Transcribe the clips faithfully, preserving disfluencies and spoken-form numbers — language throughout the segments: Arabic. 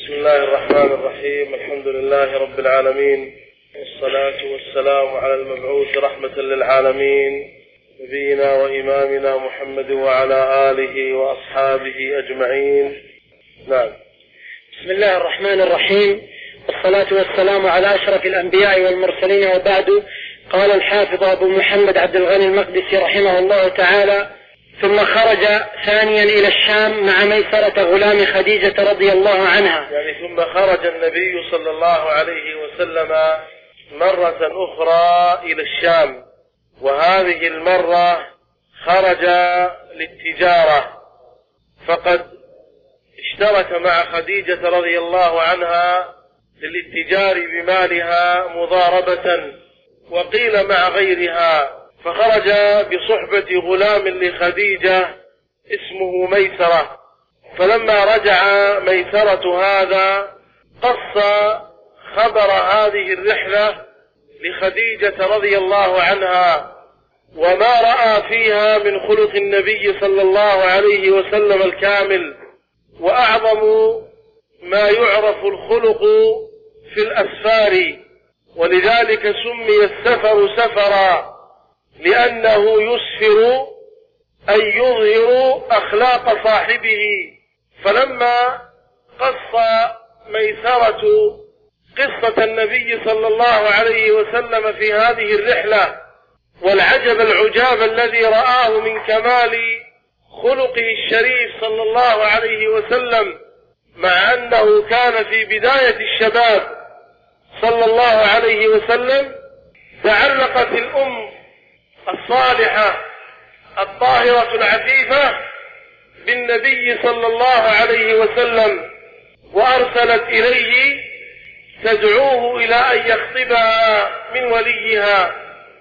بسم الله الرحمن الرحيم. الحمد لله رب العالمين، والصلاة والسلام على المبعوث رحمة للعالمين نبينا وإمامنا محمد وعلى آله وأصحابه أجمعين. نعم. بسم الله الرحمن الرحيم، والصلاة والسلام على أشرف الأنبياء والمرسلين، وبعد. قال الحافظ أبو محمد عبد الغني المقدسي رحمه الله تعالى: ثم خرج ثانيا إلى الشام مع ميسرة غلام خديجة رضي الله عنها. يعني ثم خرج النبي صلى الله عليه وسلم مرة أخرى إلى الشام، وهذه المرة خرج للتجارة، فقد اشترك مع خديجة رضي الله عنها للاتجار بمالها مضاربة، وقيل مع غيرها، فخرج بصحبة غلام لخديجة اسمه ميسرة. فلما رجع ميسرة هذا قص خبر هذه الرحلة لخديجة رضي الله عنها، وما رأى فيها من خلق النبي صلى الله عليه وسلم الكامل. وأعظم ما يعرف الخلق في الأسفار، ولذلك سمي السفر سفرا، لأنه يسفر أي يظهر أخلاق صاحبه. فلما قص ميسرة قصة النبي صلى الله عليه وسلم في هذه الرحلة، والعجب العجاب الذي رآه من كمال خلقه الشريف صلى الله عليه وسلم، مع أنه كان في بداية الشباب صلى الله عليه وسلم، تعلقت الأم الصالحة الطاهرة العفيفة بالنبي صلى الله عليه وسلم، وأرسلت إليه تدعوه إلى أن يخطبها من وليها،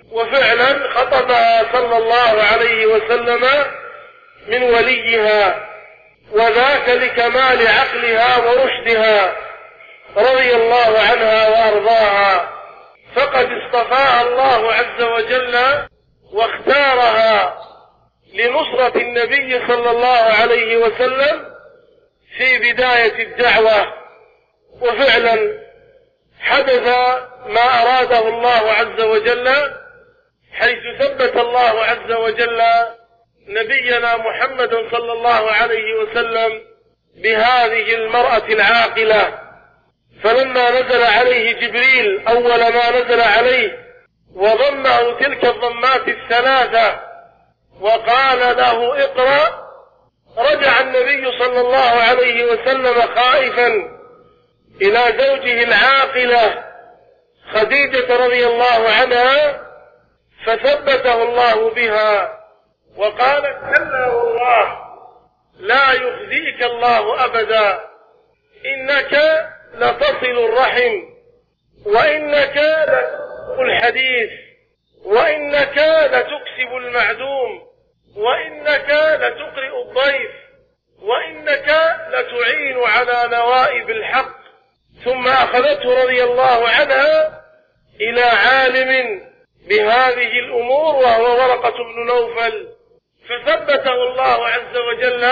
وفعلا خطبها صلى الله عليه وسلم من وليها، وذاك لكمال عقلها ورشدها رضي الله عنها وأرضاها. فقد اصطفاها الله عز وجل واختارها لنصرة النبي صلى الله عليه وسلم في بداية الدعوة. وفعلا حدث ما أراده الله عز وجل، حيث ثبت الله عز وجل نبينا محمد صلى الله عليه وسلم بهذه المرأة العاقلة. فلما نزل عليه جبريل أول ما نزل عليه وضمه تلك الضمات الثلاثة وقال له اقرأ، رجع النبي صلى الله عليه وسلم خائفا إلى زوجه العاقلة خديجة رضي الله عنها، فثبته الله بها وقالت: كلا والله لا يخزيك الله أبدا، إنك لتصل الرحم، وإنك لتقرئ الحديث، وإنك لتكسب المعدوم، وإنك لتقرئ الضيف، وإنك لتعين على نوائب الحق. ثم أخذته رضي الله عنها إلى عالم بهذه الأمور وهو ورقة بن نوفل، فثبته الله عز وجل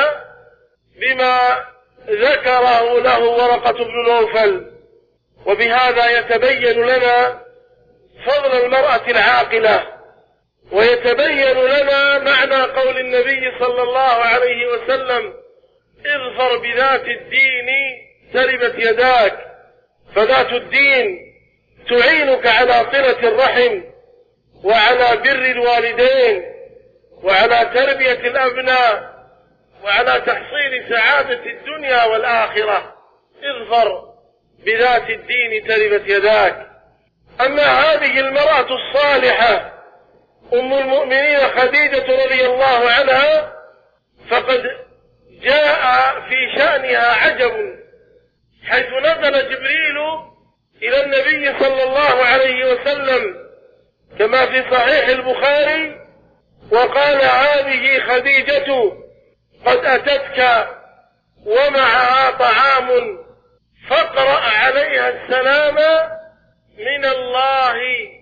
بما ذكره له ورقة بن نوفل. وبهذا يتبين لنا فضل المرأة العاقلة، ويتبين لنا معنى قول النبي صلى الله عليه وسلم: اظفر بذات الدين تربت يداك. فذات الدين تعينك على صلة الرحم، وعلى بر الوالدين، وعلى تربية الأبناء، وعلى تحصيل سعادة الدنيا والآخرة. اظفر بذات الدين تربت يداك. أما هذه المرأة الصالحة أم المؤمنين خديجة رضي الله عنها، فقد جاء في شأنها عجب، حيث نزل جبريل إلى النبي صلى الله عليه وسلم كما في صحيح البخاري، وقال: هذه خديجة قد أتتك ومعها طعام، فاقرأ عليها السلام من الله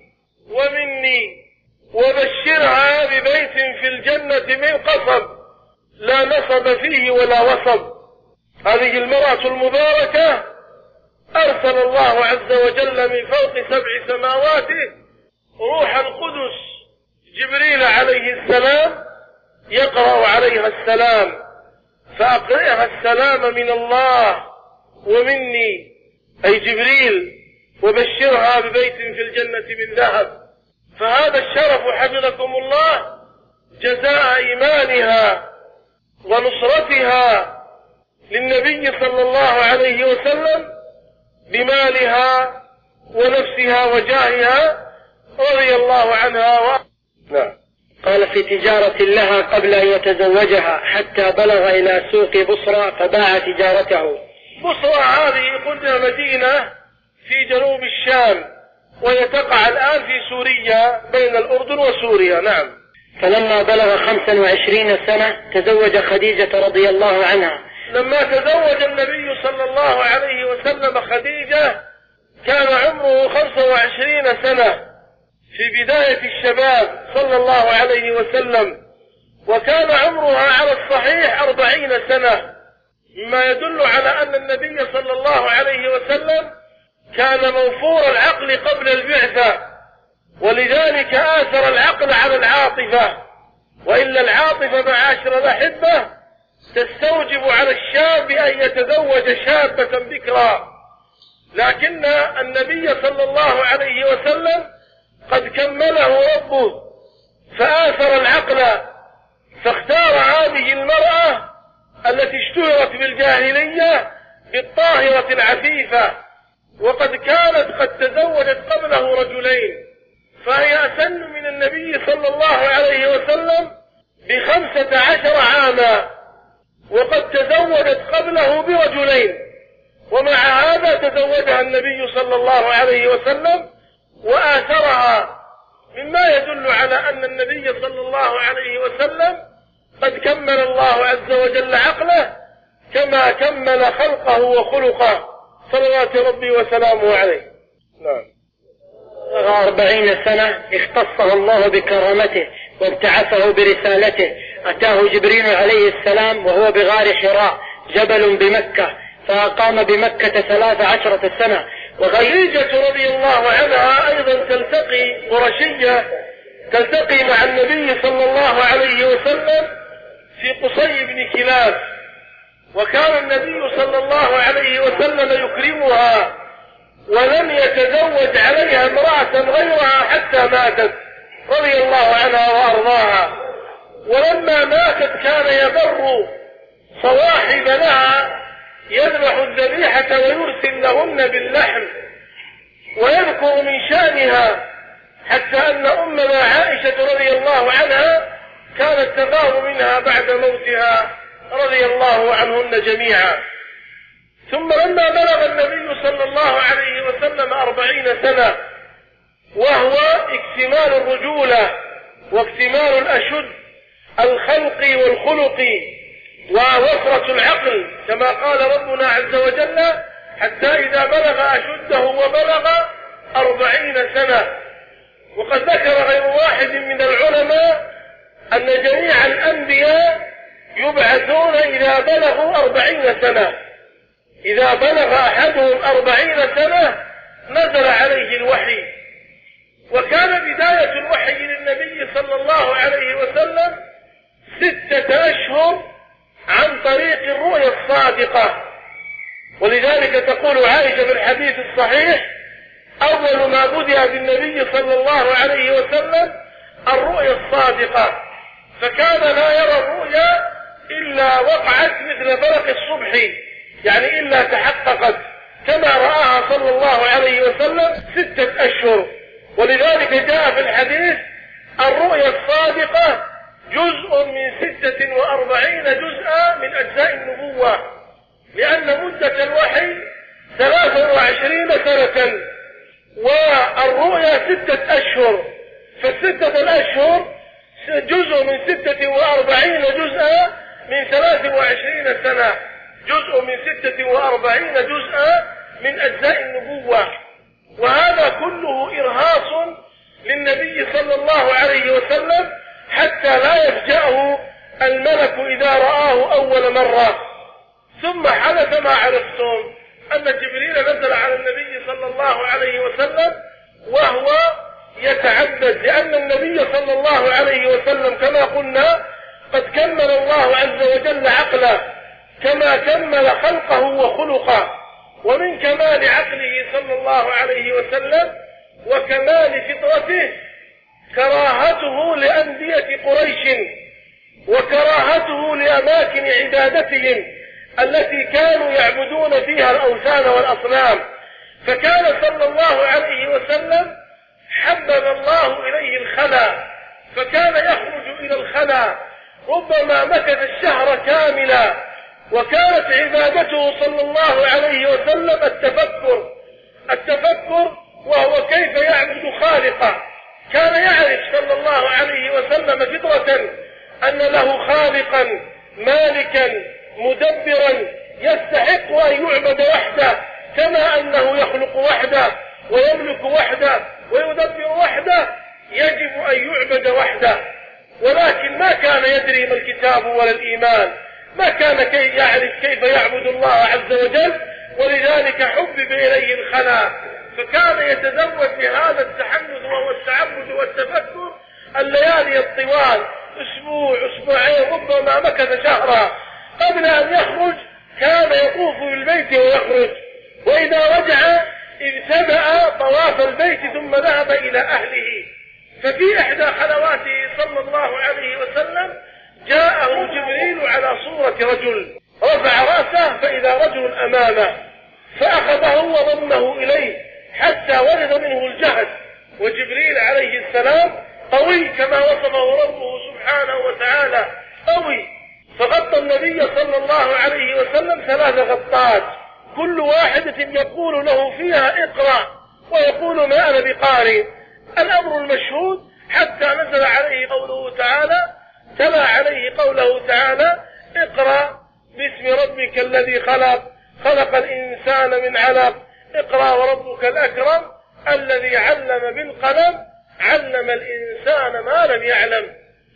ومني، وبشرها ببيت في الجنة من قصب لا نصب فيه ولا وصب. هذه المرأة المباركة أرسل الله عز وجل من فوق سبع سماواته روح القدس جبريل عليه السلام يقرأ عليها السلام، فأقرئها السلام من الله ومني أي جبريل، وبشرها ببيت في الجنة من ذهب. فهذا الشرف حفظكم الله جزاء إيمانها ونصرتها للنبي صلى الله عليه وسلم بمالها ونفسها وجاهها رضي الله عنها و... نعم. قال في تجارة لها قبل أن يتزوجها حتى بلغ إلى سوق بصرى فباع تجارته. بصرى هذه قلنا مدينة في جنوب الشام، وهي تقع الآن في سوريا بين الأردن وسوريا. نعم. فلما بلغ خمسا وعشرين سنة تزوج خديجة رضي الله عنها. لما تزوج النبي صلى الله عليه وسلم خديجة كان عمره خمسة وعشرين سنة في بداية الشباب صلى الله عليه وسلم، وكان عمرها على الصحيح أربعين سنة، مما يدل على أن النبي صلى الله عليه وسلم كان موفور العقل قبل البعثة، ولذلك آثر العقل على العاطفة، وإلا العاطفة معاشر الأحبة تستوجب على الشاب أن يتزوج شابة بكرا، لكن النبي صلى الله عليه وسلم قد كمله ربه فآثر العقل، فاختار هذه المرأة التي اشتهرت بالجاهلية بالطاهرة العفيفة، وقد كانت قد تزوجت قبله رجلين، فهي أسن من النبي صلى الله عليه وسلم بخمسة عشر عاما، وقد تزوجت قبله برجلين، ومع هذا تزوجها النبي صلى الله عليه وسلم وآثرها، مما يدل على أن النبي صلى الله عليه وسلم قد كمل الله عز وجل عقله كما كمل خلقه وخلقه صلوات ربي وسلامه عليه. نعم. أربعين سنة اختصه الله بكرامته وابتعثه برسالته. أتاه جبريل عليه السلام وهو بغار حراء جبل بمكة، فأقام بمكة ثلاث عشرة سنة. وخديجة رضي الله عنها أيضا تلتقي قرشية تلتقي مع النبي صلى الله عليه وسلم في قصي بن كلاب، وكان النبي صلى الله عليه وسلم يكرمها ولم يتزوج عليها امرأة غيرها حتى ماتت رضي الله عنها وأرضاها. ولما ماتت كان يبر صواحب لها يذبح الذبيحة ويرسل لهن باللحم ويذكر من شأنها، حتى أن أمنا عائشة رضي الله عنها كانت تغار منها بعد موتها رضي الله عنهن جميعا. ثم لما بلغ النبي صلى الله عليه وسلم أربعين سنة، وهو اكتمال الرجولة واكتمال الأشد الخلق والخلق ووفرة العقل، كما قال ربنا عز وجل حتى إذا بلغ أشده وبلغ أربعين سنة. وقد ذكر غير واحد من العلماء أن جميع الأنبياء يبعثون إذا بلغوا أربعين سنة، إذا بلغ أحدهم أربعين سنة نزل عليه الوحي. وكان بداية الوحي للنبي صلى الله عليه وسلم ستة أشهر عن طريق الرؤيا الصادقة، ولذلك تقول عائشة في الحديث الصحيح أول ما بدأ بالنبي صلى الله عليه وسلم الرؤيا الصادقة، فكان لا يرى الرؤيا إلا وقعت مثل فرق الصبح، يعني إلا تحققت، كما رآها صلى الله عليه وسلم ستة أشهر. ولذلك جاء في الحديث الرؤيا الصادقة جزء من ستة وأربعين جزءا من أجزاء النبوة، لأن مدة الوحي ثلاث وعشرين سنة والرؤيا ستة أشهر، فالستة الأشهر جزء من ستة وأربعين جزءا من ثلاث وعشرين سنة، جزء من ستة وأربعين جزءا من أجزاء النبوة. وهذا كله إرهاص للنبي صلى الله عليه وسلم حتى لا يفجأه الملك إذا رآه أول مرة. ثم حدث ما عرفتم، أن جبريل نزل على النبي صلى الله عليه وسلم وهو يتعبد، لأن النبي صلى الله عليه وسلم كما قلنا قد كمل الله عز وجل عقله كما كمل خلقه وخلقه، ومن كمال عقله صلى الله عليه وسلم وكمال فطرته كراهته لأندية قريش وكراهته لأماكن عبادتهم التي كانوا يعبدون فيها الأوثان والأصنام، فكان صلى الله عليه وسلم حبب الله إليه الخلا، فكان يخرج إلى الخلا ربما مكث الشهر كاملا، وكانت عبادته صلى الله عليه وسلم التفكر التفكر وهو كيف يعبد خالقه. كان يعرف صلى الله عليه وسلم فطرة أن له خالقا مالكا مدبرا يستحق أن يعبد وحده، كما أنه يخلق وحده ويملك وحده ويدبر وحده يجب أن يعبد وحده، ولكن ما كان يدري ما الكتاب ولا الإيمان، ما كان كي يعرف كيف يعبد الله عز وجل، ولذلك حبب إليه الخلا، فكان يتزود بهذا التحنث وهو التعبد والتفكر الليالي الطوال، أسبوع أسبوعين ربما مكث شهرا قبل أن يخرج، كان يطوف بالبيت ويخرج، وإذا رجع ابتدأ طواف البيت ثم ذهب إلى أهله. ففي إحدى خلواته صلى الله عليه وسلم جاءه جبريل على صورة رجل، رفع رأسه فإذا رجل أمامه، فأخذه وضمه إليه حتى ولد منه الجهد، وجبريل عليه السلام قوي كما وصفه ربه سبحانه وتعالى قوي، فغطى النبي صلى الله عليه وسلم ثلاث غطات، كل واحدة يقول له فيها اقرأ ويقول ما أنا بقارئ. الأمر المشهود حتى نزل عليه قوله تعالى، تلا عليه قوله تعالى اقرأ باسم ربك الذي خلق خلق الإنسان من علق اقرأ وربك الأكرم الذي علم بالقلم علم الإنسان ما لم يعلم.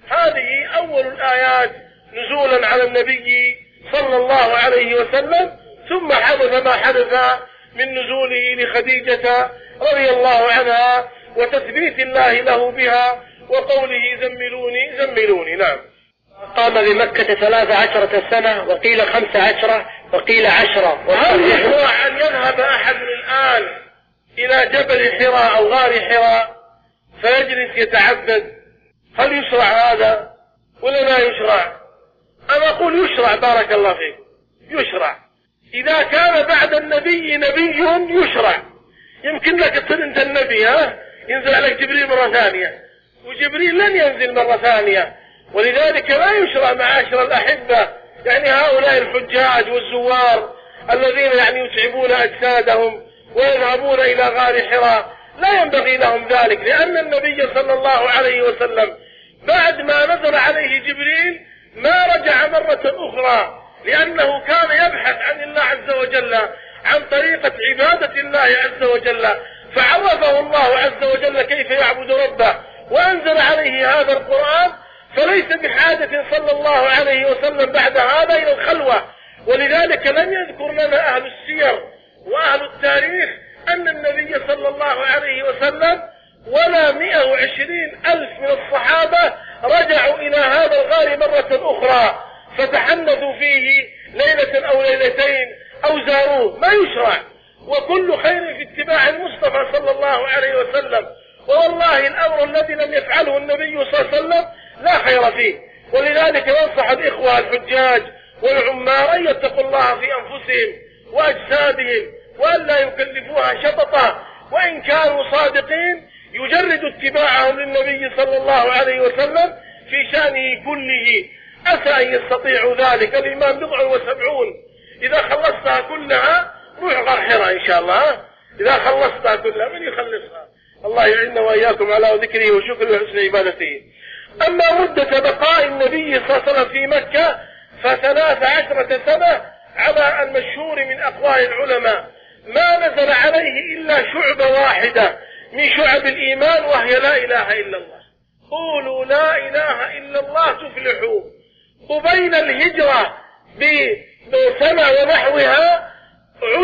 هذه أول الآيات نزولا على النبي صلى الله عليه وسلم، ثم حدث ما حدث من نزوله لخديجة رضي الله عنها وتثبيت الله له بها وقوله زملوني زملوني. نعم. قام بمكة ثلاث عشرة سنة، وقيل خمس عشرة وقيل عشرة. وهل يشرع أن يذهب أحد الآن إلى جبل حراء أو غار حراء فيجلس يتعبد؟ هل يشرع هذا ولا لا يشرع؟ أنا أقول يشرع، بارك الله فيك، يشرع إذا كان بعد النبي نبي يشرع. يمكن لك تصير أنت النبي، ها ينزل عليك جبريل مرة ثانية، وجبريل لن ينزل مرة ثانية، ولذلك لا يشرع معاشر الأحبة يعني هؤلاء الحجاج والزوار الذين يعني يتعبون أجسادهم ويذهبون إلى غار حراء، لا ينبغي لهم ذلك، لأن النبي صلى الله عليه وسلم بعد ما نزل عليه جبريل ما رجع مرة أخرى، لأنه كان يبحث عن الله عز وجل عن طريقة عبادة الله عز وجل، فعرفه الله عز وجل كيف يعبد ربه وأنزل عليه هذا القرآن، فليس بحاجة صلى الله عليه وسلم بعد هذا إلى الخلوة. ولذلك لم يذكر لنا أهل السير وأهل التاريخ أن النبي صلى الله عليه وسلم ولا مئة وعشرين ألف من الصحابة رجعوا إلى هذا الغار مرة أخرى فتحنثوا فيه ليلة أو ليلتين أو زاروه، ما يشرع. وكل خير في اتباع المصطفى صلى الله عليه وسلم، والله الأمر الذي لم يفعله النبي صلى الله عليه وسلم لا خير فيه. ولذلك ننصح الإخوة الحجاج والعمار أن يتقوا الله في أنفسهم وأجسادهم وأن لا يكلفوها شططا، وإن كانوا صادقين يجرد اتباعهم للنبي صلى الله عليه وسلم في شأنه كله. أسى أن يستطيعوا ذلك. الإيمان بضع وسبعون، إذا خلصتها كلها روح غار حراء إن شاء الله، إذا خلصتها كلها من يخلصها؟ الله يعيننا وإياكم على ذكره وشكره وحسن عبادته. أما مدة بقاء النبي صلى الله عليه وسلم في مكة فثلاث عشرة سنة على المشهور من أقوال العلماء، ما نزل عليه إلا شعبة واحدة من شعب الإيمان وهي لا إله إلا الله. قولوا لا إله إلا الله تفلحوا. وبين الهجرة بسنة ونحوها عرج به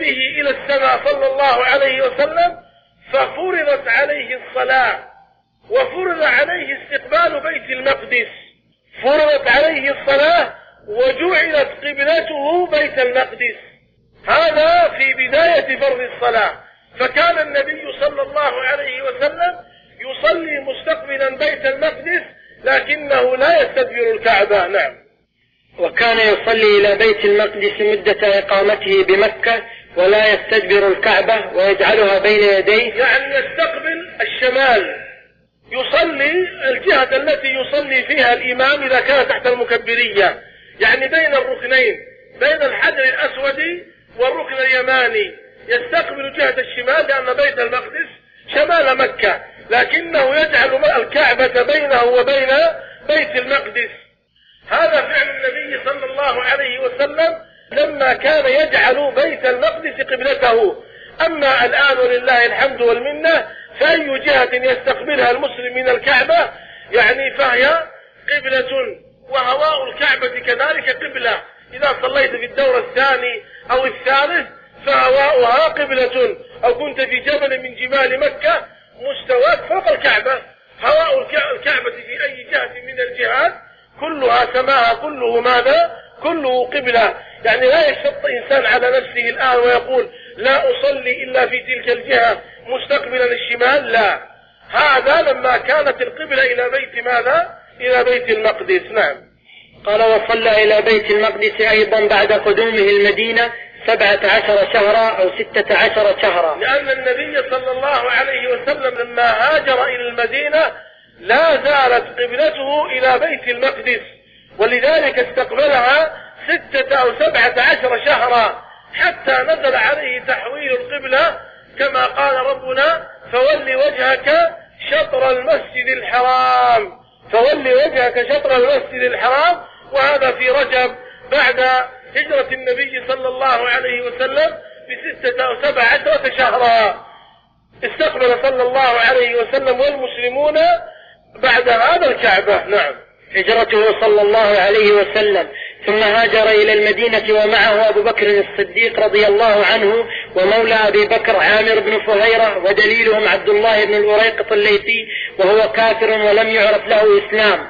به إلى السماء صلى الله عليه وسلم ففرضت عليه الصلاة وفرض عليه استقبال بيت المقدس، فرضت عليه الصلاة وجعلت قبلته بيت المقدس. هذا في بداية فرض الصلاة. فكان النبي صلى الله عليه وسلم يصلي مستقبلا بيت المقدس لكنه لا يستدبر الكعبة. نعم. وكان يصلي إلى بيت المقدس مدة إقامته بمكة ولا يستدبر الكعبة ويجعلها بين يديه، يعني يستقبل الشمال، يصلي الجهة التي يصلي فيها الإمام إذا كان تحت المكبرية، يعني بين الركنين، بين الحجر الأسود والركن اليماني، يستقبل جهة الشمال لأن بيت المقدس شمال مكة، لكنه يجعل الكعبة بينه وبين بيت المقدس. هذا فعل النبي صلى الله عليه وسلم لما كان يجعل بيت المقدس قبلته. أما الآن ولله الحمد والمنة فأي جهة يستقبلها المسلم من الكعبة يعني فهي قبلة، وهواء الكعبة كذلك قبلة. إذا صليت في الدور الثاني أو الثالث فهواؤها قبلة، أو كنت في جبل من جبال مكة مستواك فوق الكعبة، هواء الكعبة في أي جهة من الجهات كلها سماها كله ماذا؟ كله قبلة. يعني لا يشتط إنسان على نفسه الآن ويقول لا أصلي إلا في تلك الجهة مستقبلا الشمال، لا، هذا لما كانت القبلة إلى بيت ماذا؟ إلى بيت المقدس. نعم. قال وصلى إلى بيت المقدس أيضا بعد قدومه المدينة سبعة عشر شهرا أو ستة عشر شهرا، لأن النبي صلى الله عليه وسلم لما هاجر إلى المدينة لا زالت قبلته إلى بيت المقدس، ولذلك استقبلها ستة أو سبعة عشر شهرا حتى نزل عليه تحويل القبلة كما قال ربنا فول وجهك شطر المسجد الحرام، فول وجهك شطر المسجد الحرام. وهذا في رجب بعد هجرة النبي صلى الله عليه وسلم بستة أو سبع عشرة شهرا استقبل صلى الله عليه وسلم والمسلمون بعد هذا الكعبة. نعم. هجرته صلى الله عليه وسلم ثم هاجر إلى المدينة ومعه أبو بكر الصديق رضي الله عنه ومولى أبي بكر عامر بن فهيرة، ودليلهم عبد الله بن الأريقط الليثي وهو كافر ولم يعرف له إسلام،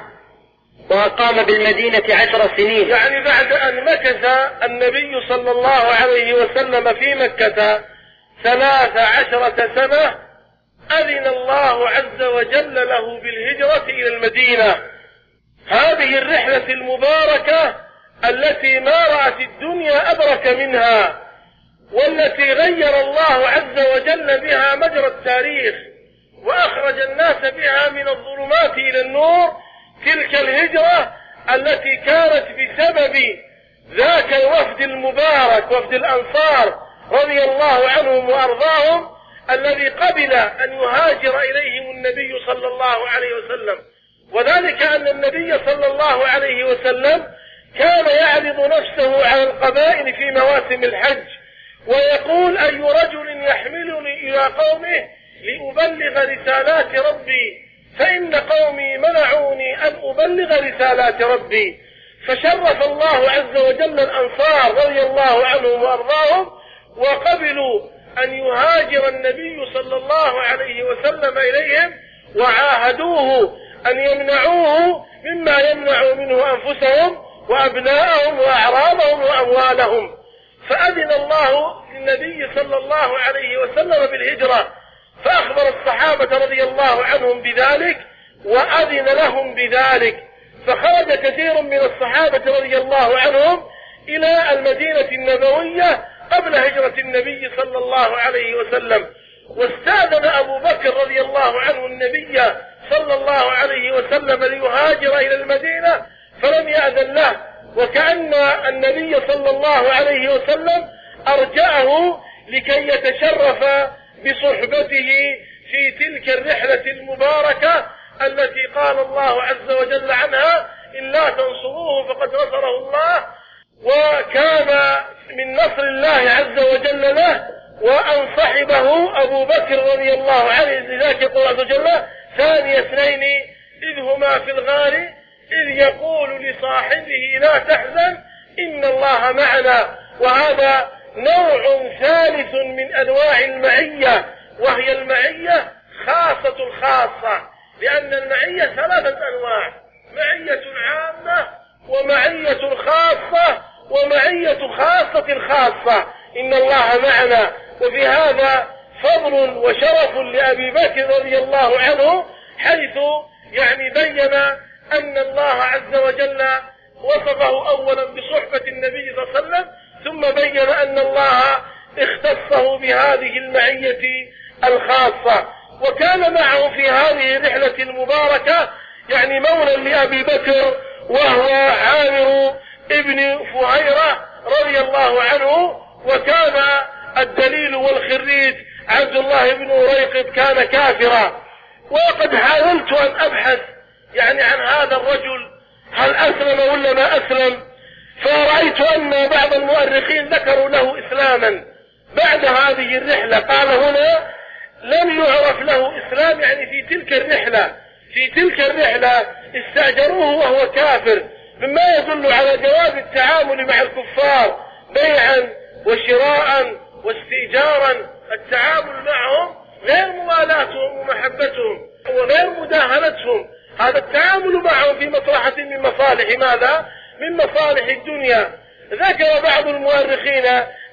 وأقام بالمدينة عشر سنين. يعني بعد أن مكث النبي صلى الله عليه وسلم في مكة ثلاث عشرة سنة أذن الله عز وجل له بالهجرة إلى المدينة. هذه الرحلة المباركة التي ما رأت الدنيا أبرك منها، والتي غير الله عز وجل بها مجرى التاريخ وأخرج الناس بها من الظلمات إلى النور، تلك الهجرة التي كانت بسبب ذاك الوفد المبارك وفد الأنصار رضي الله عنهم وأرضاهم الذي قبل أن يهاجر إليهم النبي صلى الله عليه وسلم. وذلك أن النبي صلى الله عليه وسلم كان يعرض نفسه على القبائل في مواسم الحج ويقول أي رجل يحملني إلى قومه لأبلغ رسالات ربي، فإن قومي منعوني أن أبلغ رسالات ربي. فشرف الله عز وجل الأنصار رضي الله عنهم وأرضاهم وقبلوا أن يهاجر النبي صلى الله عليه وسلم إليهم، وعاهدوه أن يمنعوه مما يمنع منه أنفسهم وأبناءهم وأعراضهم وأموالهم. فأذن الله للنبي صلى الله عليه وسلم بالهجرة، فأخبر الصحابة رضي الله عنهم بذلك وأذن لهم بذلك، فخرج كثير من الصحابة رضي الله عنهم إلى المدينة النبوية قبل هجرة النبي صلى الله عليه وسلم. واستأذن أبو بكر رضي الله عنه النبي صلى الله عليه وسلم ليهاجر إلى المدينة فلم يأذن له، وكأن النبي صلى الله عليه وسلم أرجعه لكي يتشرف بصحبته في تلك الرحلة المباركة التي قال الله عز وجل عنها إن لا تنصروه فقد نصره الله. وكان من نصر الله عز وجل له وأن صحبه أبو بكر رضي الله عنه، لذلك يقول عز وجل ثاني اثنين إذ هما في الغار إذ يقول لصاحبه لا تحزن إن الله معنا. وهذا نوع ثالث من أنواع المعية، وهي المعية خاصة الخاصة، لأن المعية ثلاثة أنواع: معية عامة، ومعية خاصة، ومعية خاصة الخاصة. إن الله معنا. وفي هذا فضل وشرف لأبي بكر رضي الله عنه، حيث يعني بين أن الله عز وجل وصفه أولا بصحبة النبي صلى الله عليه وسلم، ثم بين أن الله اختصه بهذه المعية الخاصة. وكان معه في هذه الرحلة المباركة يعني مولى لأبي بكر، وهو عامر ابن فهيرة رضي الله عنه، وكان الدليل والخريج عبد الله بن أريقط كان كافرا. وقد حاولت أن أبحث يعني عن هذا الرجل هل أسلم ولا ما أسلم، فرأيت أن بعض المؤرخين ذكروا له إسلاما بعد هذه الرحلة. قال هنا لم يعرف له إسلام، يعني في تلك الرحلة في تلك الرحلة استأجروه وهو كافر، مما يدل على جواز التعامل مع الكفار بيعا وشراء واستئجارا. التعامل معهم غير موالاتهم ومحبتهم وغير مداهنتهم، هذا التعامل معهم في مصلحة من مصالح ماذا؟ من مصالح الدنيا. ذكر بعض المؤرخين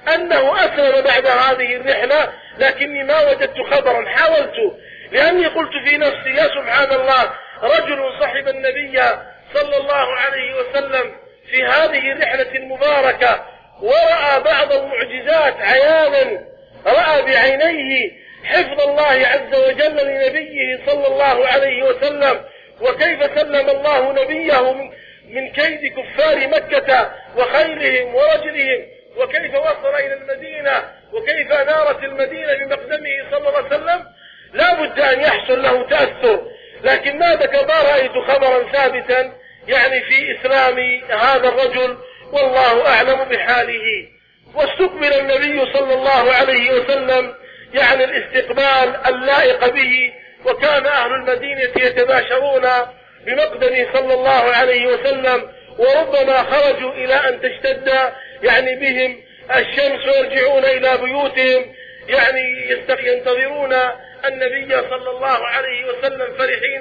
أنه أسلم بعد هذه الرحلة، لكني ما وجدت خبرا. حاولت لأني قلت في نفسي يا سبحان الله، رجل صحب النبي صلى الله عليه وسلم في هذه الرحلة المباركة ورأى بعض المعجزات عيانا، رأى بعينيه حفظ الله عز وجل لنبيه صلى الله عليه وسلم، وكيف سلم الله نبيه من كيد كفار مكة وخيلهم ورجلهم، وكيف وصل إلى المدينة، وكيف نارت المدينة بمقدمه صلى الله عليه وسلم. لا بد أن يحصل له تأثر، لكن ما ذكر ما رأيت خبرا ثابتا يعني في إسلام هذا الرجل، والله أعلم بحاله. واستقبل النبي صلى الله عليه وسلم يعني الاستقبال اللائق به، وكان أهل المدينة يتباشرون بمقدمه صلى الله عليه وسلم، وربما خرجوا إلى أن تشتد يعني بهم الشمس ويرجعون إلى بيوتهم يعني ينتظرون النبي صلى الله عليه وسلم فرحين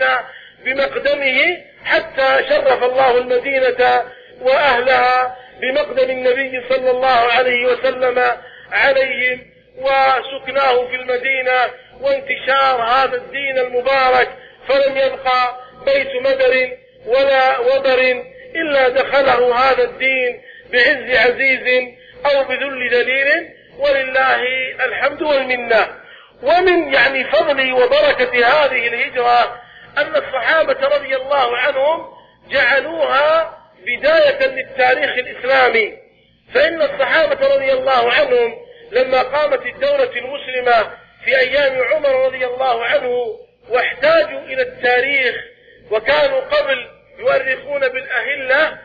بمقدمه، حتى شرف الله المدينة وأهلها بمقدم النبي صلى الله عليه وسلم عليهم، وسكناه في المدينة وانتشار هذا الدين المبارك. فلم يبقى بيت مدر ولا وبر إلا دخله هذا الدين بعز عزيز أو بذل دليل، ولله الحمد والمنة. ومن يعني فضل وبركة هذه الهجرة أن الصحابة رضي الله عنهم جعلوها بداية للتاريخ الإسلامي. فإن الصحابة رضي الله عنهم لما قامت الدولة المسلمة في أيام عمر رضي الله عنه واحتاجوا إلى التاريخ، وكانوا قبل يؤرخون بالأهلة،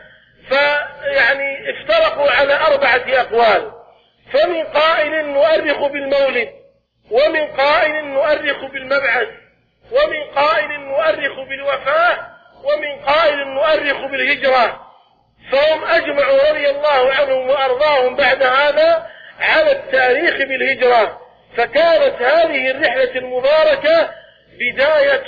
فيعني افترقوا على أربعة أقوال. فمن قائل نؤرخ بالمولد، ومن قائل نؤرخ بالمبعث، ومن قائل نؤرخ بالوفاة، ومن قائل نؤرخ بالهجرة. فهم أجمعوا رضي الله عنهم وأرضاهم بعد هذا على التاريخ بالهجرة. فكانت هذه الرحلة المباركة بداية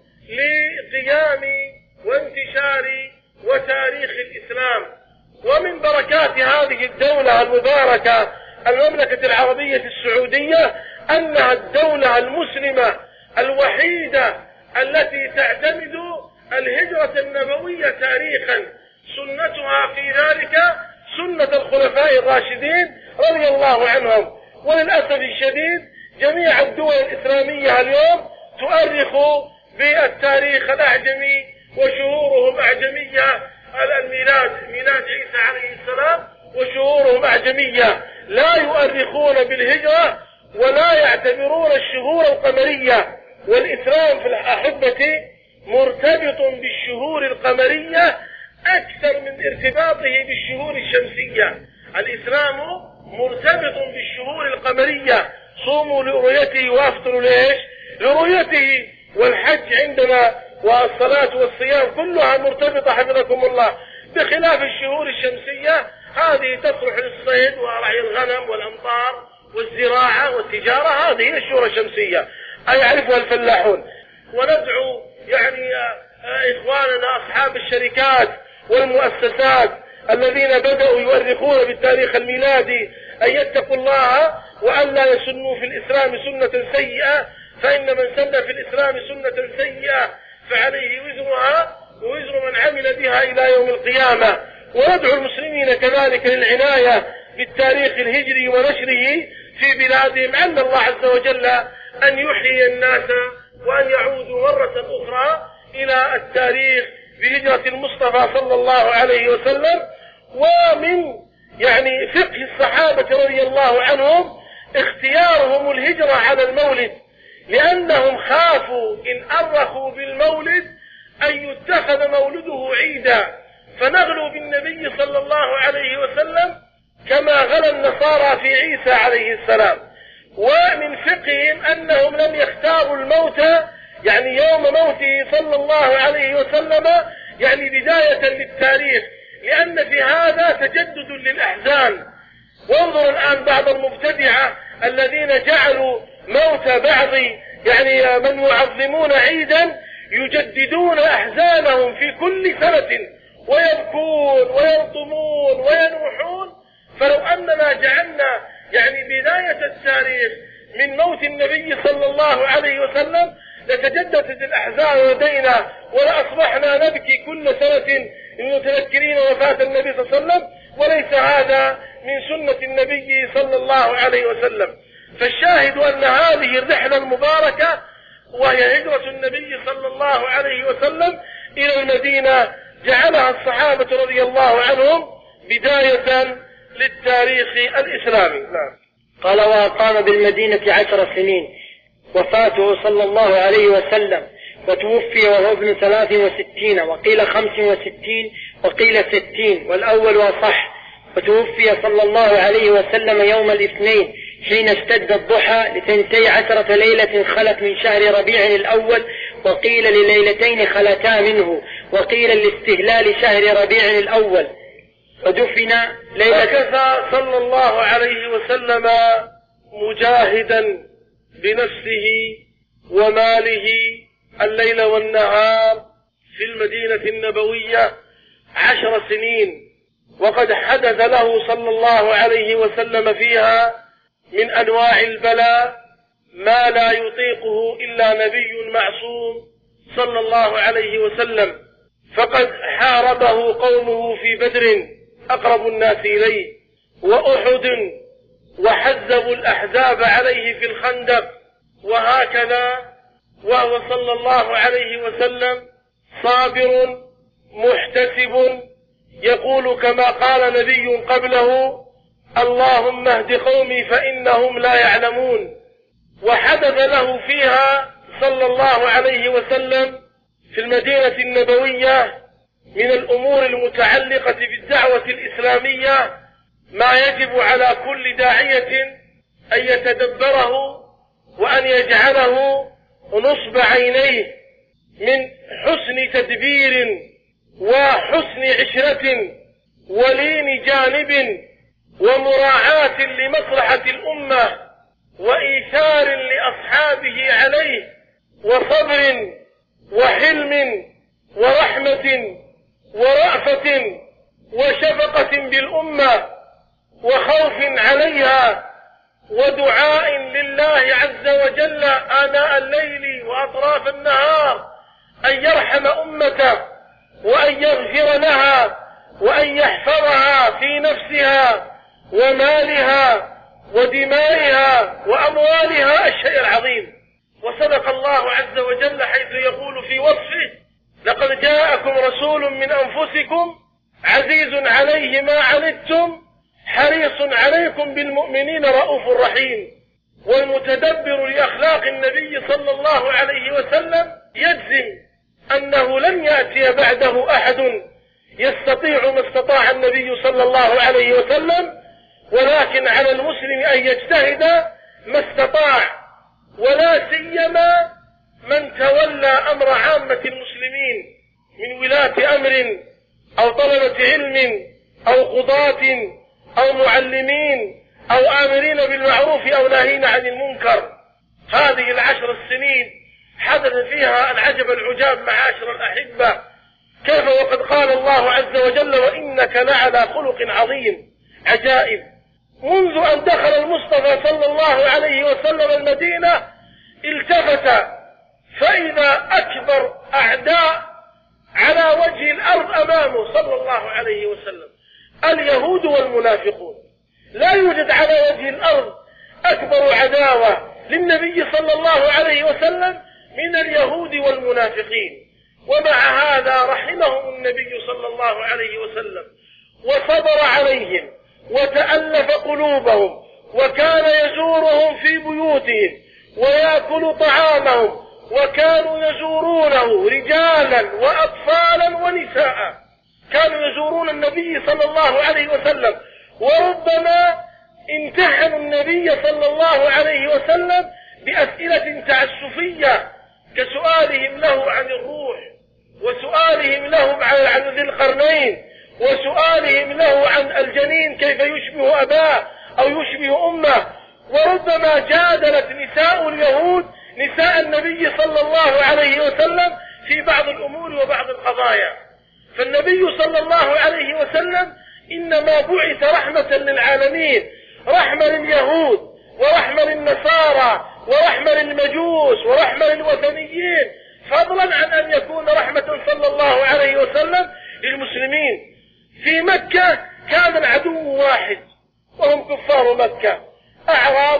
لقيام وانتشار وتاريخ الإسلام. ومن بركات هذه الدولة المباركة المملكة العربية السعودية أنها الدولة المسلمة الوحيدة التي تعتمد الهجرة النبوية تاريخا، سنتها في ذلك سنة الخلفاء الراشدين رضي الله عنهم. وللأسف الشديد جميع الدول الإسلامية اليوم تؤرخ بالتاريخ الأعجمي وشهورهم أعجمية، الميلاد ميلاد عيسى عليه السلام وشهورهم أعجمية، لا يؤرخون بالهجرة ولا يعتبرون الشهور القمرية. والإسلام في الأحبة مرتبط بالشهور القمرية أكثر من ارتباطه بالشهور الشمسية. الإسلام مرتبط بالشهور القمرية، صوموا لرؤيته وافطروا ليش؟ لرؤيته. والحج عندنا والصلاة والصيام كلها مرتبطة حفظكم الله، بخلاف الشهور الشمسية هذه تصلح للصيد ورعي الغنم والأمطار والزراعة والتجارة، هذه هي الشورى الشمسية أي يعرفها الفلاحون. وندعو يعني إخواننا أصحاب الشركات والمؤسسات الذين بدأوا يؤرخون بالتاريخ الميلادي أن يتقوا الله وأن لا يسنوا في الإسلام سنة سيئة، فإن من سن في الإسلام سنة سيئة فعليه وزرها ووزر من عمل بها إلى يوم القيامة. وندعو المسلمين كذلك للعناية بالتاريخ الهجري ونشره في بلادهم، عل الله عز وجل أن يحيي الناس وأن يعودوا مرة أخرى إلى التاريخ بهجرة المصطفى صلى الله عليه وسلم. ومن يعني فقه الصحابة رضي الله عنهم اختيارهم الهجرة على المولد، لأنهم خافوا إن أرخوا بالمولد أن يتخذ مولده عيدا فنغلوا بالنبي صلى الله عليه وسلم كما غلا النصارى في عيسى عليه السلام. ومن فقههم أنهم لم يختاروا الموت يعني يوم موته صلى الله عليه وسلم يعني بداية للتاريخ، لأن في هذا تجدد للأحزان. وانظر الآن بعض المبتدعة الذين جعلوا موت بعض يعني من يعظمون عيدا يجددون أحزانهم في كل سنة ويبكون ويلطمون وينوحون. فلو أننا جعلنا يعني بداية التاريخ من موت النبي صلى الله عليه وسلم لتجددت الأحزان لدينا ولأصبحنا نبكي كل سنة متذكرين وفاة النبي صلى الله عليه وسلم، وليس هذا من سنة النبي صلى الله عليه وسلم. فالشاهد أن هذه الرحلة المباركة وهي هجرة النبي صلى الله عليه وسلم إلى المدينة جعلها الصحابة رضي الله عنهم بداية للتاريخ الإسلامي. نعم. قال وأقام بالمدينة عشر سنين، وفاته صلى الله عليه وسلم، وتوفي وهو ابن ثلاث وستين وقيل خمس وستين وقيل ستين والأول أصح. وتوفي صلى الله عليه وسلم يوم الاثنين حين اشتد الضحى لثنتي عشرة ليلة خلت من شهر ربيع الأول، وقيل لليلتين خلتا منه، وقيل لاستهلال شهر ربيع الأول. ودفن ليلة. وكفى صلى الله عليه وسلم مجاهدا بنفسه وماله الليل والنهار في المدينة النبوية عشر سنين، وقد حدث له صلى الله عليه وسلم فيها من أنواع البلاء ما لا يطيقه إلا نبي معصوم صلى الله عليه وسلم. فقد حاربه قومه في بدر أقرب الناس إليه، وأحد، وحزبوا الأحزاب عليه في الخندق، وهكذا وهو صلى الله عليه وسلم صابر محتسب يقول كما قال نبي قبله: اللهم اهد قومي فإنهم لا يعلمون. وحدث له فيها صلى الله عليه وسلم في المدينة النبوية من الأمور المتعلقة بالدعوة الإسلامية ما يجب على كل داعية أن يتدبره وأن يجعله نصب عينيه من حسن تدبير وحسن عشرة ولين جانب ومراعاة لمصلحة الأمة وإيثار لأصحابه عليه وصبر وحلم ورحمة ورأفة وشفقة بالأمة وخوف عليها ودعاء لله عز وجل آناء الليل وأطراف النهار أن يرحم أمته وأن يغفر لها وأن يحفظها في نفسها ومالها ودمائها وأموالها الشيء العظيم. وصدق الله عز وجل حيث يقول في وصفه: لقد جاءكم رسول من أنفسكم عزيز عليه ما عنتم حريص عليكم بالمؤمنين رؤوف رحيم. والمتدبر لأخلاق النبي صلى الله عليه وسلم يجزم أنه لن يأتي بعده أحد يستطيع ما استطاع النبي صلى الله عليه وسلم، ولكن على المسلم أن يجتهد ما استطاع، ولا سيما من تولى أمر عامة المسلمين من ولاة أمر أو طلبة علم أو قضاة أو معلمين أو آمرين بالمعروف أو ناهين عن المنكر. هذه العشر السنين حدث فيها العجب العجاب معاشر الأحبة، كيف وقد قال الله عز وجل وإنك لعلى خلق عظيم. عجائب. منذ أن دخل المصطفى صلى الله عليه وسلم المدينة التفت فإذا أكبر أعداء على وجه الأرض أمامه صلى الله عليه وسلم اليهود والمنافقون. لا يوجد على وجه الأرض أكبر عداوة للنبي صلى الله عليه وسلم من اليهود والمنافقين، ومع هذا رحمهم النبي صلى الله عليه وسلم وصبر عليهم وتألف قلوبهم، وكان يزورهم في بيوتهم ويأكل طعامهم، وكانوا يزورونه رجالا وأطفالا ونساء، كانوا يزورون النبي صلى الله عليه وسلم، وربما امتحنوا النبي صلى الله عليه وسلم بأسئلة تعسفية كسؤالهم له عن الروح، وسؤالهم له عن ذي القرنين، وسؤالهم له عن الجنين كيف يشبه أباه أو يشبه أمه. وربما جادلت نساء اليهود نساء النبي صلى الله عليه وسلم في بعض الأمور وبعض القضايا. فالنبي صلى الله عليه وسلم إنما بعث رحمة للعالمين، رحمة لليهود ورحمة للنصارى ورحمة للمجوس ورحمة للوثنيين، فضلا عن أن يكون رحمة صلى الله عليه وسلم للمسلمين. في مكة كان العدو واحد وهم كفار مكة، أعراب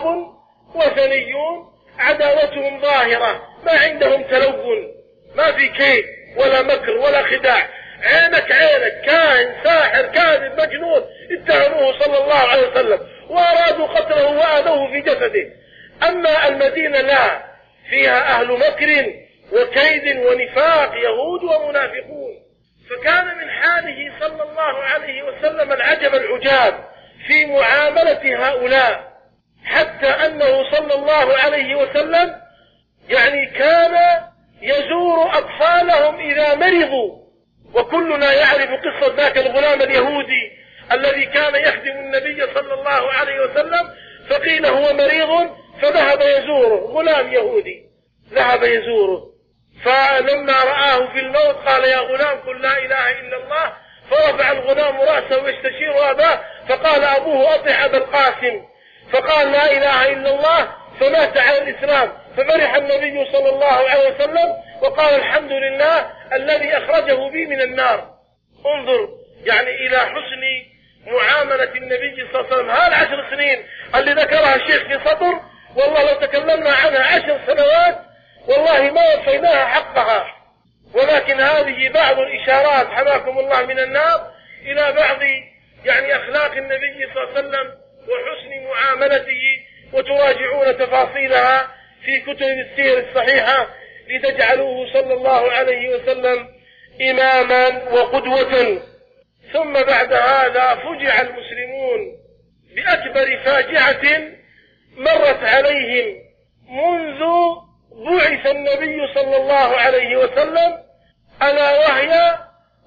وثنيون، عداوتهم ظاهرة، ما عندهم تلون، ما في كيد ولا مكر ولا خداع، عينك عينك، كاهن ساحر كاذب مجنون، اتهموه صلى الله عليه وسلم وأرادوا قتله وآذوه في جسده. أما المدينة لا، فيها أهل مكر وكيد ونفاق، يهود ومنافقون. فكان من حاله صلى الله عليه وسلم العجب العجاب في معاملة هؤلاء، حتى أنه صلى الله عليه وسلم يعني كان يزور أطفالهم إذا مرضوا. وكلنا يعرف قصة ذاك الغلام اليهودي الذي كان يخدم النبي صلى الله عليه وسلم، فقيل هو مريض فذهب يزوره، غلام يهودي ذهب يزوره، فلما رآه في الموت قال يا غلام قل لا إله إلا الله، فرفع الغلام رأسه يستشير أباه، فقال أبوه أطع أبا القاسم، فقال لا إله إلا الله، فمات على الإسلام. ففرح النبي صلى الله عليه وسلم وقال الحمد لله الذي أخرجه بي من النار. انظر يعني إلى حسن معاملة النبي صلى الله عليه وسلم. هذه العشر سنين اللي ذكرها الشيخ في سطر، والله لو تكلمنا عنها عشر سنوات والله ما وفيناها حقها، ولكن هذه بعض الإشارات حماكم الله من النار إلى بعض يعني أخلاق النبي صلى الله عليه وسلم وحسن معاملته، وتراجعون تفاصيلها في كتب السير الصحيحة لتجعلوه صلى الله عليه وسلم إماما وقدوة. ثم بعد هذا فجع المسلمون بأكبر فاجعة مرت عليهم منذ بعث النبي صلى الله عليه وسلم، ألا وهي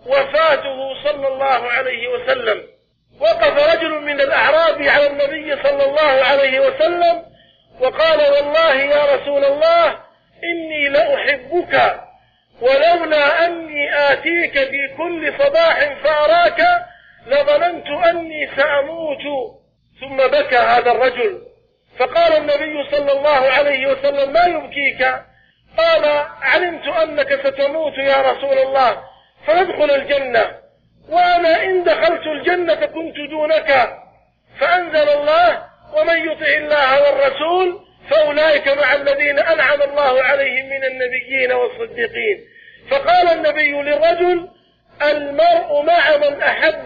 وفاته صلى الله عليه وسلم. وقف رجل من الأعراب على النبي صلى الله عليه وسلم وقال والله يا رسول الله إني لأحبك، ولولا أني آتيك في كل صباح فأراك لظننت أني سأموت. ثم بكى هذا الرجل، فقال النبي صلى الله عليه وسلم ما يبكيك؟ قال علمت أنك ستموت يا رسول الله فندخل الجنة، وأنا إن دخلت الجنة كنت دونك. فأنزل الله ومن يطع الله والرسول فأولئك مع الذين أنعم الله عليهم من النبيين والصديقين. فقال النبي للرجل المرء مع من أحب.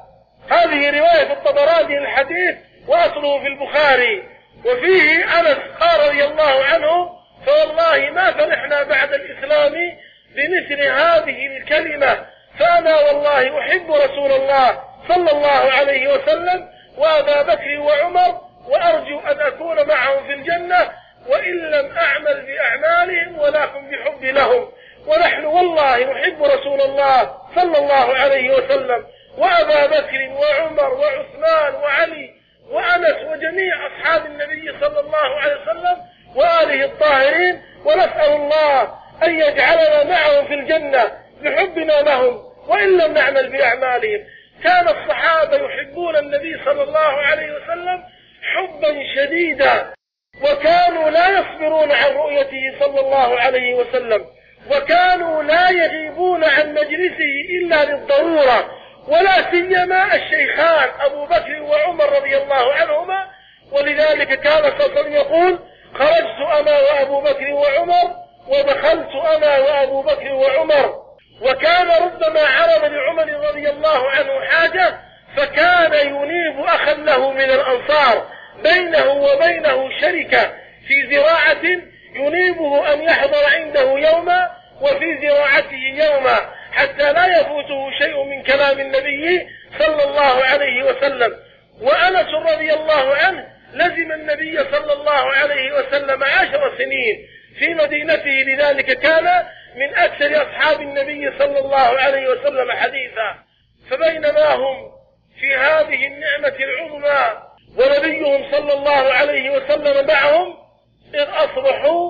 هذه رواية الطبراني الحديث وأصله في البخاري. وفيه أنس قال رضي الله عنه فوالله ما فرحنا بعد الإسلام بمثل هذه الكلمة، فأنا والله أحب رسول الله صلى الله عليه وسلم وأبا بكر وعمر، وأرجو أن أكون معهم في الجنة وإن لم أعمل بأعمالهم ولكن بحب لهم. ونحن والله نحب رسول الله صلى الله عليه وسلم وأبا بكر وعمر وعثمان وعلي وأنس وجميع أصحاب النبي صلى الله عليه وسلم وآله الطاهرين، ونسأل الله أن يجعلنا معهم في الجنة بحبنا لهم وإن لم نعمل بأعمالهم. كان الصحابة يحبون النبي صلى الله عليه وسلم حبا شديدا، وكانوا لا يصبرون عن رؤيته صلى الله عليه وسلم، وكانوا لا يغيبون عن مجلسه إلا للضرورة، ولا سيما الشيخان أبو بكر وعمر رضي الله عنهما. ولذلك كان صلى الله عليه وسلم يقول: خرجت أنا وأبو بكر وعمر ودخلت أنا وأبو بكر وعمر. وكان ربما عرض لعمر رضي الله عنه حاجة فكان ينيب أخا له من الأنصار بينه وبينه شركة في زراعة، ينيبه أن يحضر عنده يوما وفي زراعته يوما حتى لا يفوته شيء من كلام النبي صلى الله عليه وسلم. وأنس رضي الله عنه لزم النبي صلى الله عليه وسلم عشر سنين في مدينته، لذلك كان من أكثر أصحاب النبي صلى الله عليه وسلم حديثا. فبينما هم في هذه النعمة العظمى ونبيهم صلى الله عليه وسلم معهم، إذ أصبحوا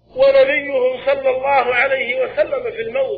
ونبيهم صلى الله عليه وسلم في الموت،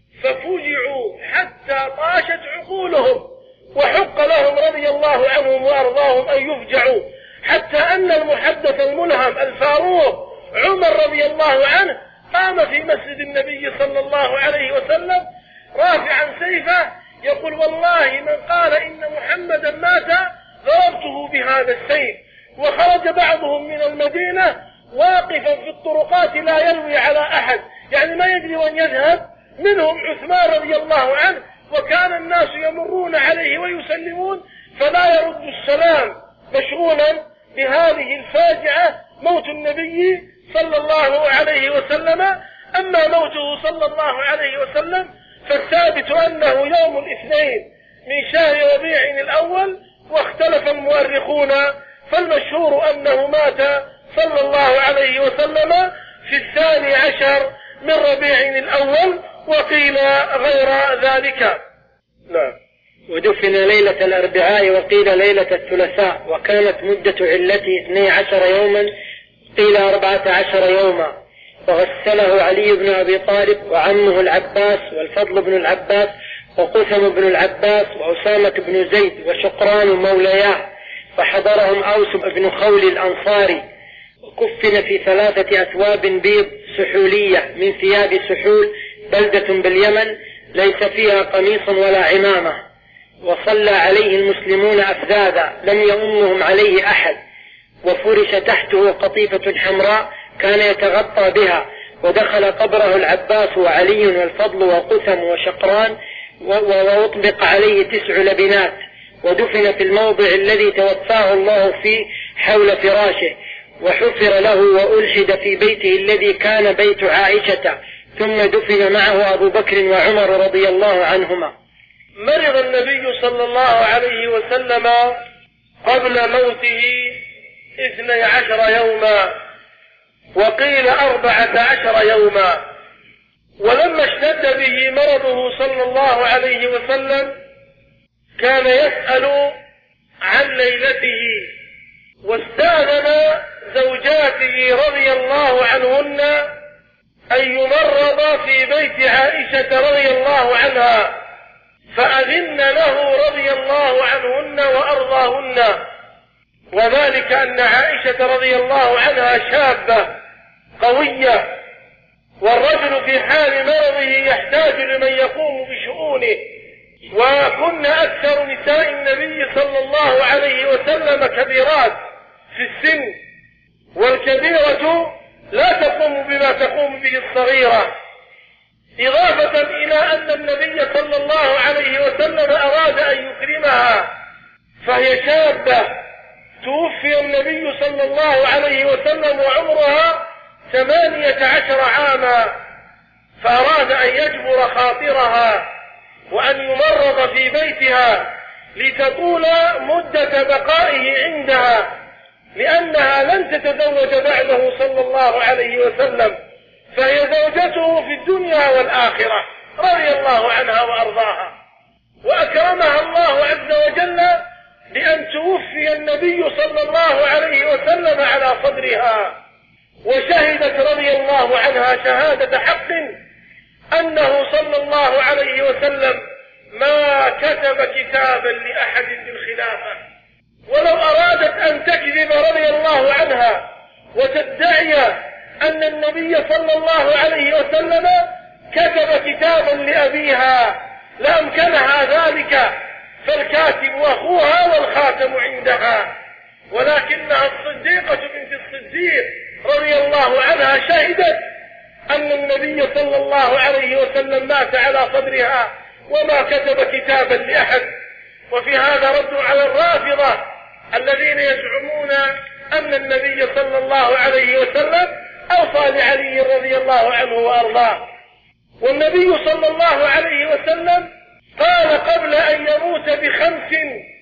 ففجعوا حتى طاشت عقولهم، وحق لهم رضي الله عنهم وأرضاهم أن يفجعوا، حتى أن المحدث الملهم الفاروق عمر رضي الله عنه قام في مسجد النبي صلى الله عليه وسلم رافعا سيفه يقول: والله من قال إن محمدا مات ضربته بهذا السيف. وخرج بعضهم من المدينة واقفا في الطرقات لا يلوي على أحد، يعني ما يدري وين يذهب، منهم عثمان رضي الله عنه، وكان الناس يمرون عليه ويسلمون فلا يرد السلام، مشغولا بهذه الفاجعة موت النبي صلى الله عليه وسلم. أما موته صلى الله عليه وسلم فالثابت أنه يوم الاثنين من شهر ربيع الأول، واختلف المؤرخون، فالمشهور أنه مات صلى الله عليه وسلم في الثاني عشر من ربيع الأول، وقيل غير ذلك. نعم. ودفن ليلة الأربعاء وقيل ليلة الثلاثاء، وكانت مدة علته اثني عشر يوما قيل أربعة عشر يوما. وغسله علي بن أبي طالب وعمه العباس والفضل بن العباس وقسم بن العباس وأسامة بن زيد وشقران مولياه، فحضرهم أوس بن خول الأنصاري، وكفن في ثلاثة أثواب بيض سحولية من ثياب سحول بلدة باليمن ليس فيها قميص ولا عمامة. وصلى عليه المسلمون أفذاذا لم يؤمهم عليه أحد، وفرش تحته قطيفة حمراء كان يتغطى بها. ودخل قبره العباس وعلي والفضل وقسم وشقران، وأطبق عليه تسع لبنات، ودفن في الموضع الذي توفاه الله فيه حول فراشه، وحفر له وألحد في بيته الذي كان بيت عائشة، ثم دفن معه أبو بكر وعمر رضي الله عنهما. مرض النبي صلى الله عليه وسلم قبل موته اثني عشر يوما، وقيل أربعة عشر يوما. ولما اشتد به مرضه صلى الله عليه وسلم كان يسأل عن ليلته، واستأذن زوجاته رضي الله عنهن أن يمرض في بيت عائشة رضي الله عنها، فأذن له رضي الله عنهن وأرضاهن، وذلك أن عائشة رضي الله عنها شابة قوية، والرجل في حال مرضه يحتاج لمن يقوم بشؤونه، وكن أكثر نساء النبي صلى الله عليه وسلم كبيرات في السن، والكبيرة لا تقوم بما تقوم به الصغيرة، إضافة إلى أن النبي صلى الله عليه وسلم أراد أن يكرمها، فهي شابة. توفي النبي صلى الله عليه وسلم وعمرها ثمانية عشر عاما، فأراد أن يجبر خاطرها وأن يمرض في بيتها لتطول مدة بقائه عندها، لأنها لن تتزوج بعده صلى الله عليه وسلم، فهي زوجته في الدنيا والآخرة رضي الله عنها وأرضاها. وأكرمها الله عز وجل بأن توفي النبي صلى الله عليه وسلم على صدرها، وشهدت رضي الله عنها شهادة حق أنه صلى الله عليه وسلم ما كتب كتابا لأحد بالخلافة. ولو أرادت أن تكذب رضي الله عنها وتدعي أن النبي صلى الله عليه وسلم كتب كتابا لأبيها لأمكنها ذلك، فالكاتب أخوها والخاتم عندها. ولكنها الصديقة بنت الصديق رضي الله عنها شهدت أن النبي صلى الله عليه وسلم مات على صدرها وما كتب كتابا لأحد. وفي هذا رد على الرافضة الذين يزعمون أن النبي صلى الله عليه وسلم أوصى لعلي رضي الله عنه وأرضاه. والنبي صلى الله عليه وسلم قال قبل أن يموت بخمس: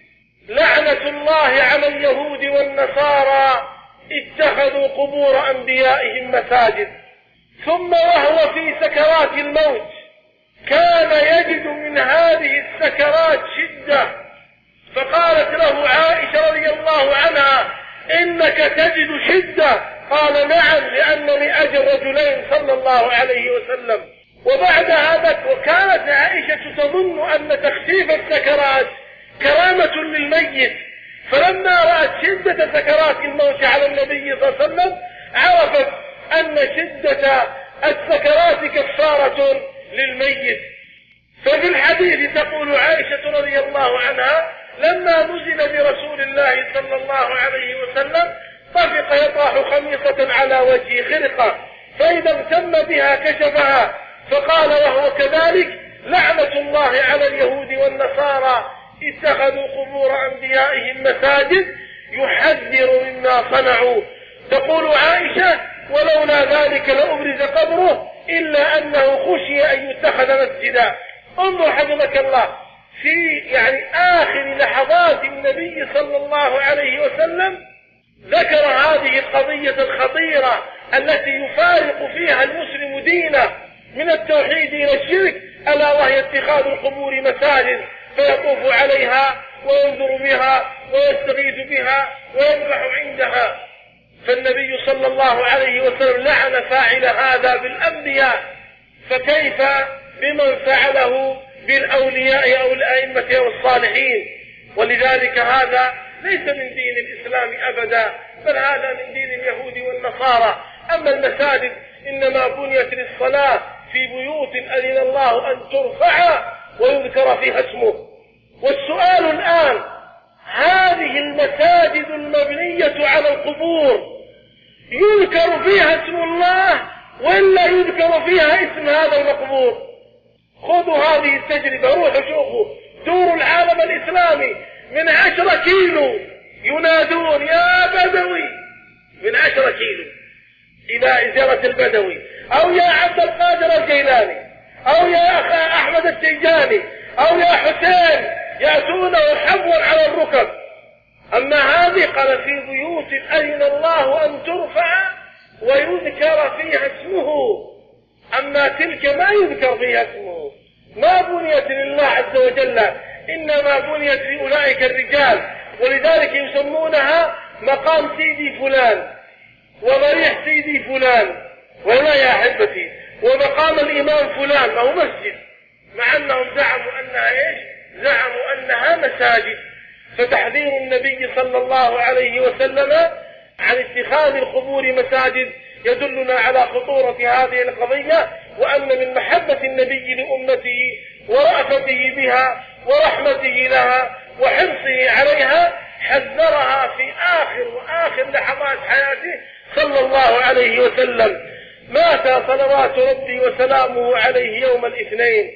لعنة الله على اليهود والنصارى اتخذوا قبور أنبيائهم مساجد. ثم وهو في سكرات الموت كان يجد من هذه السكرات شدة، فقالت له عائشة رضي الله عنها: إنك تجد شدة؟ قال: نعم، لأنني أجر رجلين صلى الله عليه وسلم. وبعد هذا وكانت عائشة تظن أن تخفيف السكرات كرامة للميت، فلما رأت شدة سكرات الموت على النبي صلى الله عليه وسلم عرفت أن شدة السكرات كفارة للميت. ففي الحديث تقول عائشة رضي الله عنها: لما نزل برسول الله صلى الله عليه وسلم طفق يطرح خميصة على وجهه خرقة، فإذا اهتم بها كشفها، فقال وهو كذلك: لعنة الله على اليهود والنصارى اتخذوا قبور أنبيائهم مساجد، يحذر مما صنعوا. تقول عائشة: ولولا ذلك لأبرز قبره إلا أنه خشي أن يتخذ مسجدا. انظر حفظك الله، في يعني آخر لحظات النبي صلى الله عليه وسلم ذكر هذه القضية الخطيرة التي يفارق فيها المسلم دينه من التوحيد إلى الشرك، ألا وهي اتخاذ القبور مساجد، فيطوف عليها وينذر بها ويستغيث بها ويذبح عندها. فالنبي صلى الله عليه وسلم لعن فاعل هذا بالأنبياء، فكيف بمن فعله بالأولياء أو الأئمة أو الصالحين؟ ولذلك هذا ليس من دين الإسلام أبدا، بل هذا من دين اليهود والنصارى. أما المساجد إنما بنيت للصلاة في بيوت أذن الله أن ترفع ويذكر فيها اسمه. والسؤال الآن: هذه المساجد المبنية على القبور يذكر فيها اسم الله ولا يذكر فيها اسم هذا المقبور؟ خذوا هذه التجربة، روحوا شوفوا، دوروا العالم الإسلامي من عشرة كيلو ينادون: يا بدوي، من عشرة كيلو إلى إزارة البدوي، أو يا عبد القادر الجيلاني، أو يا أخ أحمد التيجاني، أو يا حسين، يأتونه حبوا على الركب. أما هذه قال: في بيوت أذن الله أن ترفع ويذكر فيها اسمه. أما تلك ما يذكر فيها اسمه، ما بنيت لله عز وجل، إنما بنيت لأولئك الرجال. ولذلك يسمونها مقام سيدي فلان وضريح سيدي فلان، ولا يا أحبتي، ومقام الإمام فلان، ما هو مسجد، مع أنهم زعموا أنها إيش؟ زعموا أنها مساجد. فتحذير النبي صلى الله عليه وسلم عن اتخاذ القبور مساجد يدلنا على خطورة هذه القضية، وأن من محبة النبي لأمته ورأفته بها ورحمته لها وحرصه عليها حذرها في آخر وآخر لحظات حياته صلى الله عليه وسلم. مات صلوات ربي وسلامه عليه يوم الاثنين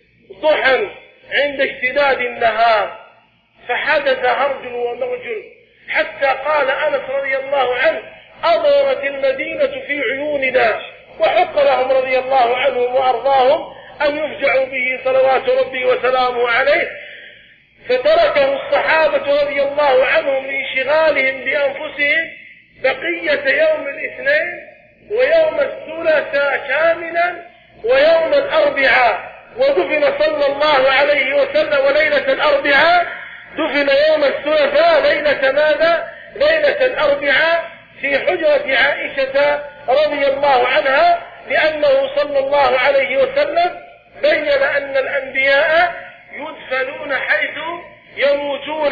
ضحى عند اشتداد النهار، فحدث هرج ومرج، حتى قال أنس رضي الله عنه: أضرت المدينة في عيوننا. وحق لهم رضي الله عنهم وأرضاهم أن يفجعوا به صلوات ربي وسلامه عليه، فتركه الصحابة رضي الله عنهم لانشغالهم بأنفسهم بقية يوم الاثنين ويوم الثلاثاء كاملا ويوم الأربعاء، ودفن صلى الله عليه وسلم وليلة الأربعاء دفن يوم الثلاثاء ليلة ماذا؟ ليلة الأربعاء في حجرة عائشة رضي الله عنها، لأنه صلى الله عليه وسلم بين أن الأنبياء يدفنون حيث يموتون،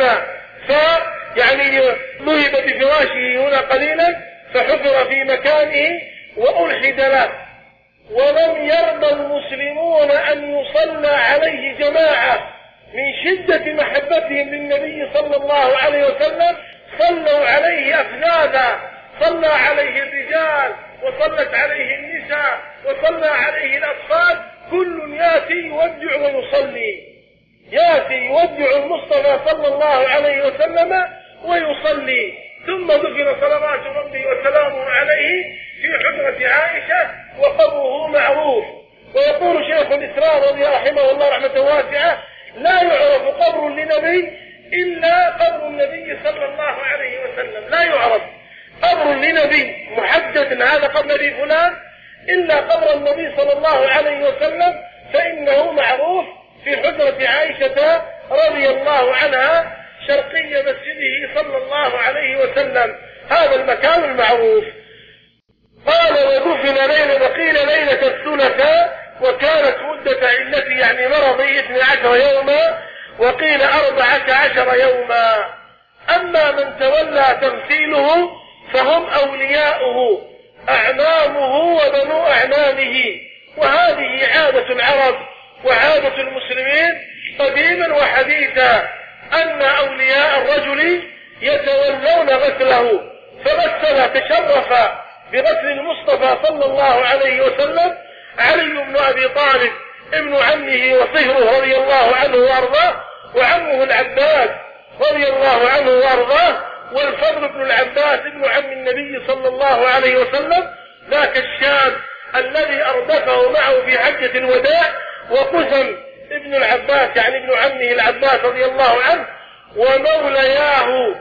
فيعني ذهب بفراشه هنا قليلا فحفر في مكانه وألحد له، ولم يرضى المسلمون أن يصلى عليه جماعة من شدة محبتهم للنبي صلى الله عليه وسلم، صلوا عليه أفلاذا، صلى عليه الرجال وصلت عليه النساء وصلى عليه الأطفال، كل ياتي يودع ويصلي، ياتي يودع المصطفى صلى الله عليه وسلم ويصلي، ثم دفن صلوات ربي وسلامه عليه في حجرة عائشة وقبره معروف. ويقول شيخ الإسلام رضي رحمه الله رحمة واسعة: لا يعرف قبر لنبي إلا قبر النبي صلى الله عليه وسلم، لا يعرف قبر لنبي محدد هذا قبر نبي فلان إلا قبر النبي صلى الله عليه وسلم، فإنه معروف في حجرة عائشة رضي الله عنها شرقي مسجده صلى الله عليه وسلم، هذا المكان المعروف. قال: ودفن ليلة، قيل ليلة الثلاثاء، وكانت مدة علته يعني مرضه اثني عشر يوما، وقيل أربعة عشر يوما. أما من تولى تمثيله فهم أولياؤه أعمامه وبنو أعمامه، وهذه عادة العرب وعادة المسلمين قديما وحديثا، أن أولياء الرجل يتولون غسله، فغسل تشرف بغسل المصطفى صلى الله عليه وسلم علي بن أبي طالب ابن عمه وصهره رضي الله عنه وأرضاه، وعمه العباس رضي الله عنه وأرضاه، والفضل بن العباس ابن عم النبي صلى الله عليه وسلم، ذاك الشاب الذي أردفه معه في حجة الوداع، وقسم ابن العباس يعني ابن عمه العباس رضي الله عنه، ومولياه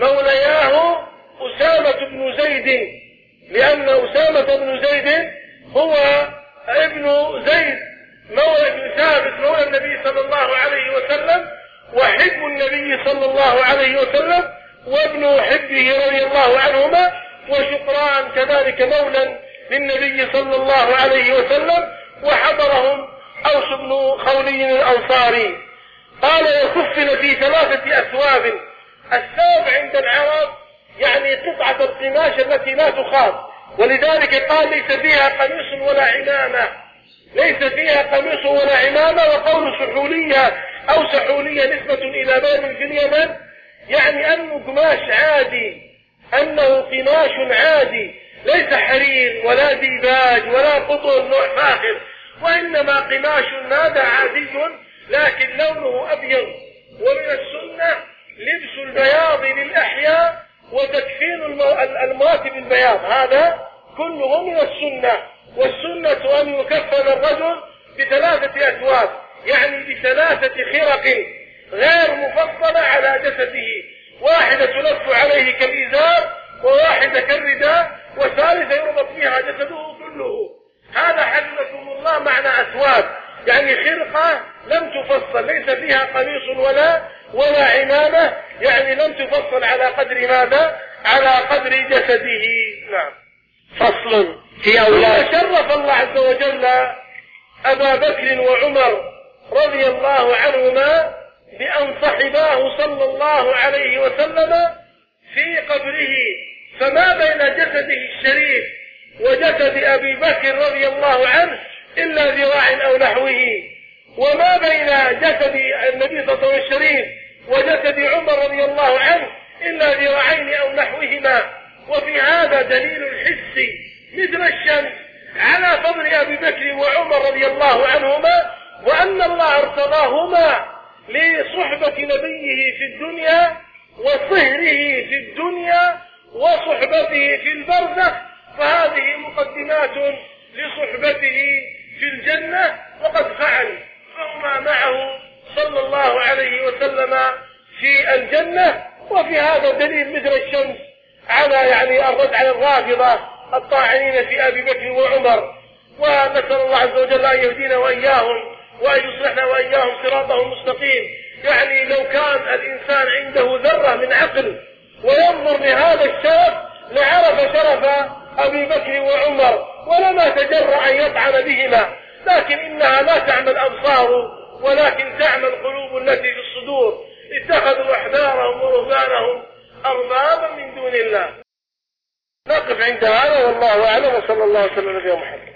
مولياه أسامة بن زيد، لأن أسامة بن زيد هو ابن زيد مولى بن ثابت مولى النبي صلى الله عليه وسلم، وحب النبي صلى الله عليه وسلم، وابن حبه رضي الله عنهما، وشقران كذلك مولى للنبي صلى الله عليه وسلم، وحضرهم أوس بن خولي الأنصاري. قال: وكفن في ثلاثة أثواب. الثوب عند العرب يعني قطعة القماش التي لا تخاط، ولذلك قال: ليس فيها قميص ولا عمامة، ليس فيها قميص ولا عمامة. وقول سحولية أو سحولية نسبة إلى باب في اليمن، يعني أنه قماش عادي، أنه قماش عادي، ليس حرير ولا ديباج ولا قطن نوع فاخر، وإنما قماش ماذا عادي لكن لونه أبيض. ومن السنة لبس البياض للأحياء وتكفين الموات بالبياض، هذا كله من السنة. والسنة أن يكفن الرجل بثلاثة أثواب، يعني بثلاثة خرق غير مفصلة على جسده، واحدة تلف عليه كالإزار، وواحدة كالرداء، وثالثة يربط فيها جسده كله. هذا حفظكم الله معنى أثواب، يعني خرقة لم تفصل، ليس فيها قميص ولا ولا عمامة، يعني لم تفصل على قدر ماذا؟ على قدر جسده. نعم. فصل في أولاد. شرف الله عز وجل أبا بكر وعمر رضي الله عنهما بأن صحباه صلى الله عليه وسلم في قبره، فما بين جسده الشريف وجسد أبي بكر رضي الله عنه إلا ذراع أو نحوه، وما بين جسد النبي صلى الله عليه وسلم الشريف وجسد عمر رضي الله عنه إلا ذراعين أو نحوهما. وفي هذا دليل حسي مثل الشمس على فضل أبي بكر وعمر رضي الله عنهما، وأن الله ارتضاهما لصحبة نبيه في الدنيا وصهره في الدنيا وصحبته في البرزخ، فهذه مقدمات لصحبته في الجنة، وقد فعل، فهما معه صلى الله عليه وسلم في الجنة. وفي هذا دليل مثل الشمس على يعني الرد على الرافضة الطاعنين في أبي بكر وعمر. ونسأل الله عز وجل أن يهدينا وإياهم وأن يصلحنا وإياهم صراطه المستقيم. يعني لو كان الإنسان عنده ذرة من عقل وينظر لهذا الشرف لعرف شرف أبي بكر وعمر ولما تجرأ أن يطعن بهما، لكن إنها لا تعمل أبصار ولكن تعمل القلوب التي في الصدور. اتخذوا أحبارهم ورهبانهم أربابا من دون الله. نقف عند هذا والله أعلم، وصلى الله وسلم على نبينا محمد.